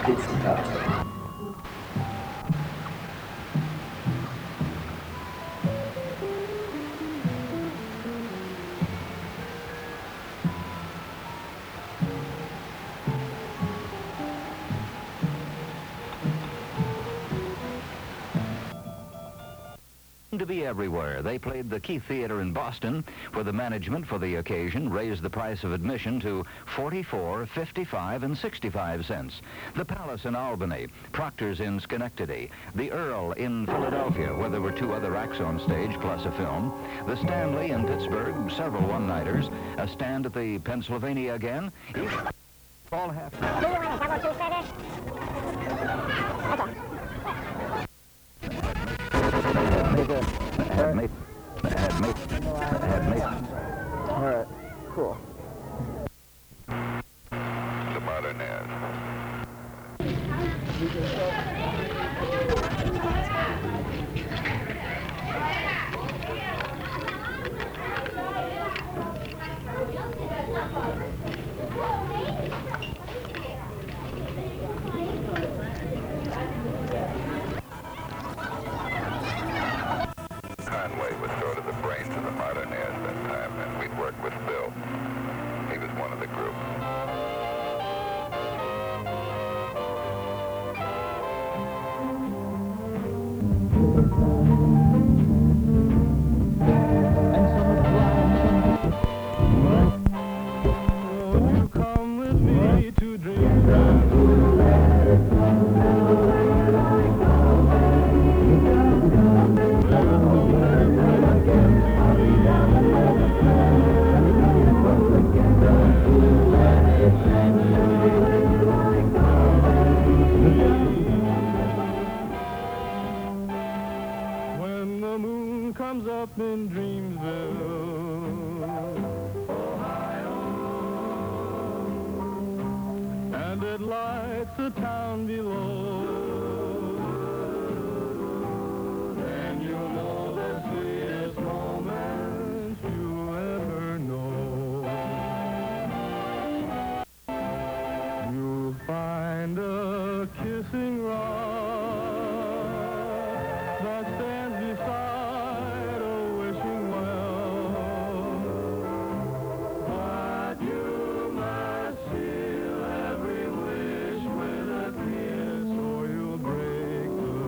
Spitzenklasse. To be everywhere. They played the Keith Theater in Boston, where the management for the occasion raised the price of admission to 44, 55, and 65 cents. The Palace in Albany, Proctor's in Schenectady, the Earl in Philadelphia, where there were 2 other acts on stage plus a film, the Stanley in Pittsburgh, several one-nighters, a stand at the Pennsylvania again. All half. All right, cool. The Modernaire. Conway was sort of the brains of the Modernaire at that time, and we'd worked with Bill. He was one of the group. Won't you come with me to Dreamland? When the moon comes up in Dreamsville, Ohio, and it lights the town below, then you'll know the sweetest moments you ever know. You'll find a kissing rock that stands beside a wishing well, but you must seal every wish with a kiss, or you'll break the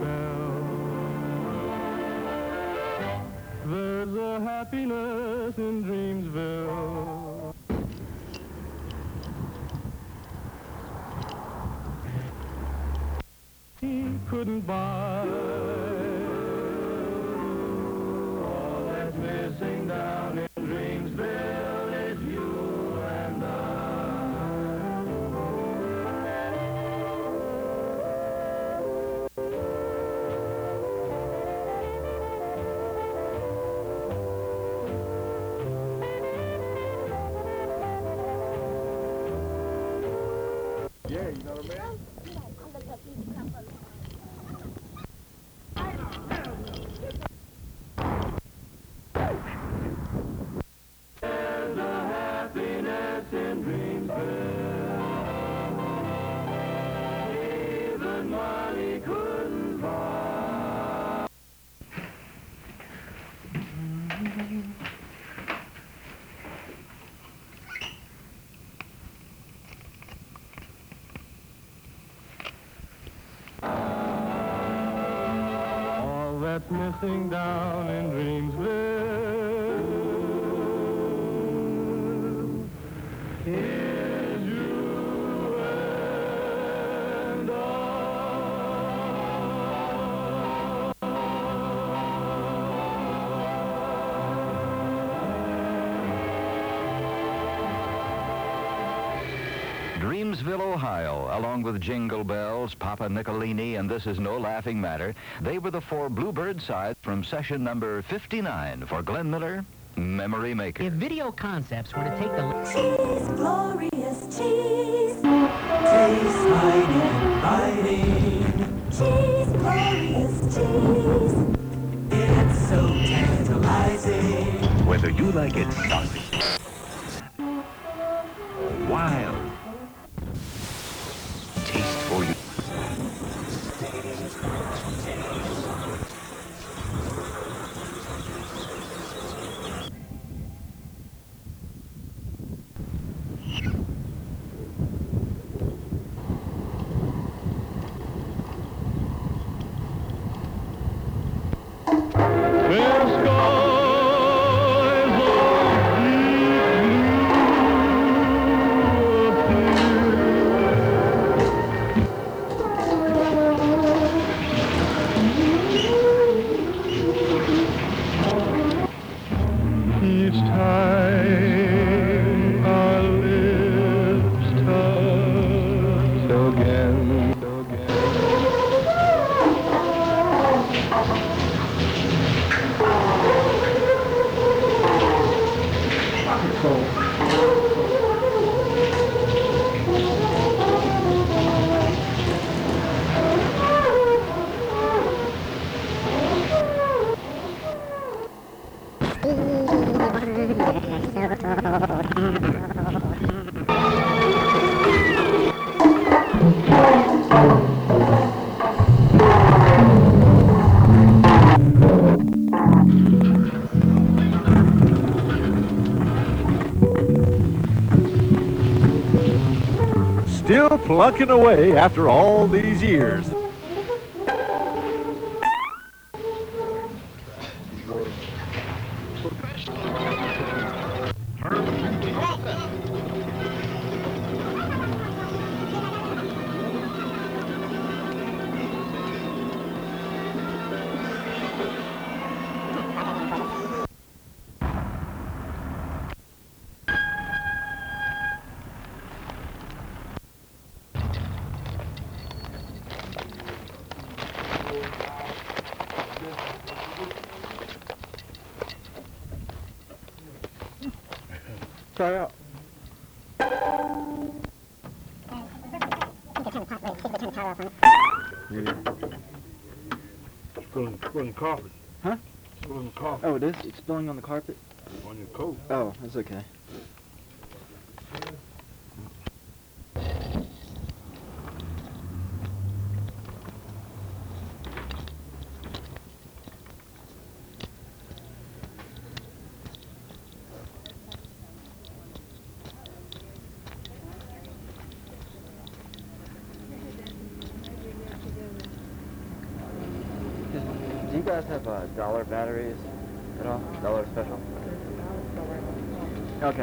spell. There's a happiness in Dreamsville. He couldn't buy. All that's missing down in Dreamsville is you and Yeah, you know what I mean? There's a happiness in Dreamsville even money couldn't buy. All that's missing down in Dreamsville is you and Dreamsville, Ohio, along with Jingle Bells, Papa Nicolini, and This Is No Laughing Matter, they were the 4 Bluebird sides from session number 59 for Glenn Miller, Memory Maker. If Video Concepts were to take the... Cheese, glorious cheese. Tastes mighty inviting. Cheese, glorious cheese. It's so tantalizing. Whether you like it saucy, wild, tasty, still plucking away after all these years. Try it out. Spilling carpet. Huh? Spilling carpet Oh, it is? It's spilling on the carpet? on your coat. Oh, that's okay. Do you guys have dollar batteries at all? Dollar special? Okay.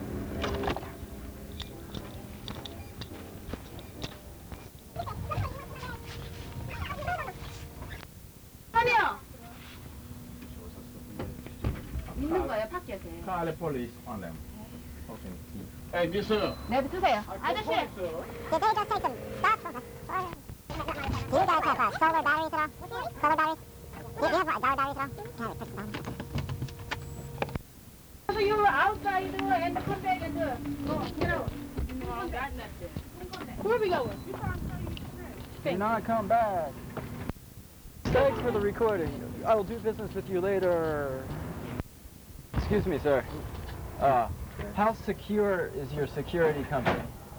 있는 거예요, 파켓에. Call the police on them. Okay. Hey, mister. 네, 드세요. 아저씨. Did they just take some stuff from us? Do you guys have solar batteries at all? Solar batteries? Do you have dollar batteries at all? Yeah, they put some on. So you were outside and come back and you know. Where we going? Do not come back. Thanks for the recording. I will do business with you later. Excuse me, sir. How secure is your security company?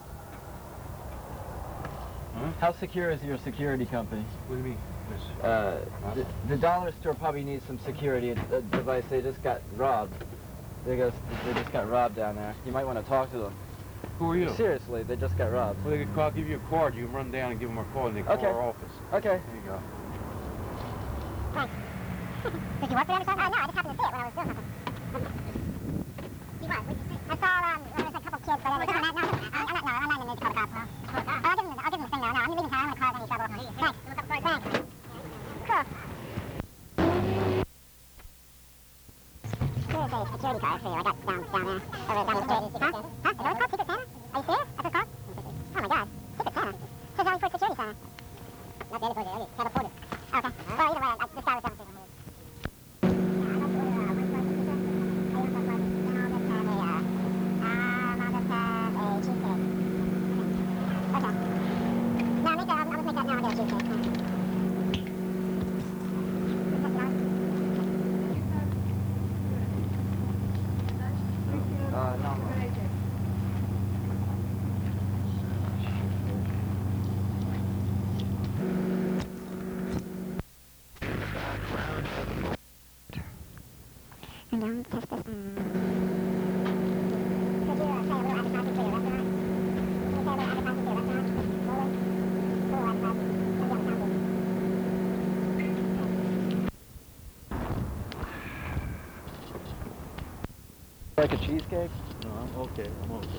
Huh? How secure is your security company? What do you mean? The dollar store probably needs some security. The device, they just got robbed. They just got robbed down there. You might want to talk to them. Who are you? Seriously, they just got robbed. Well, they could call, give you a card. You can run down and give them a call, and they call Okay. our office. Okay. There you go. Did you work for them or something? No, I just happened to see it when I was doing something. You what? I saw, there was a couple kids, but it doesn't matter. I'm not in the mood to call the cops. I'll give them the thing, though. No, I'm leaving town. I'm going to cause any trouble. Thanks. Thanks. Cool. Here's a security card for you. I got down there. Over down the street. Huh? Huh? Is that what it's called? Secret Santa? Are you serious? That's what it's called? Oh my God. Secret Santa. Says only for security Santa. Not the other person. Can't afford it. Okay. Well, either way, this guy was definitely. And don't test this. Could you say a little advertising for your restaurant? Can you say a little advertising for your restaurant? Little advertising. Like a cheesecake? No, I'm okay. I'm okay.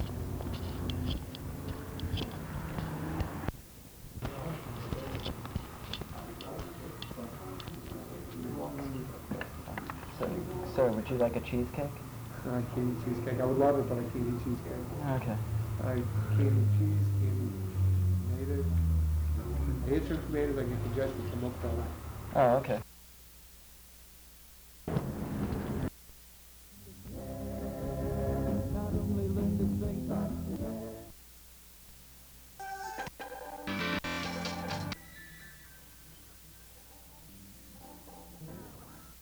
Sir, would you like a cheesecake? Candy cheesecake. I would love it, but I can't eat cheesecake. Okay. Candy cheese, candy tomatoes. I ate some tomatoes, I get congested from milk product. Oh, okay.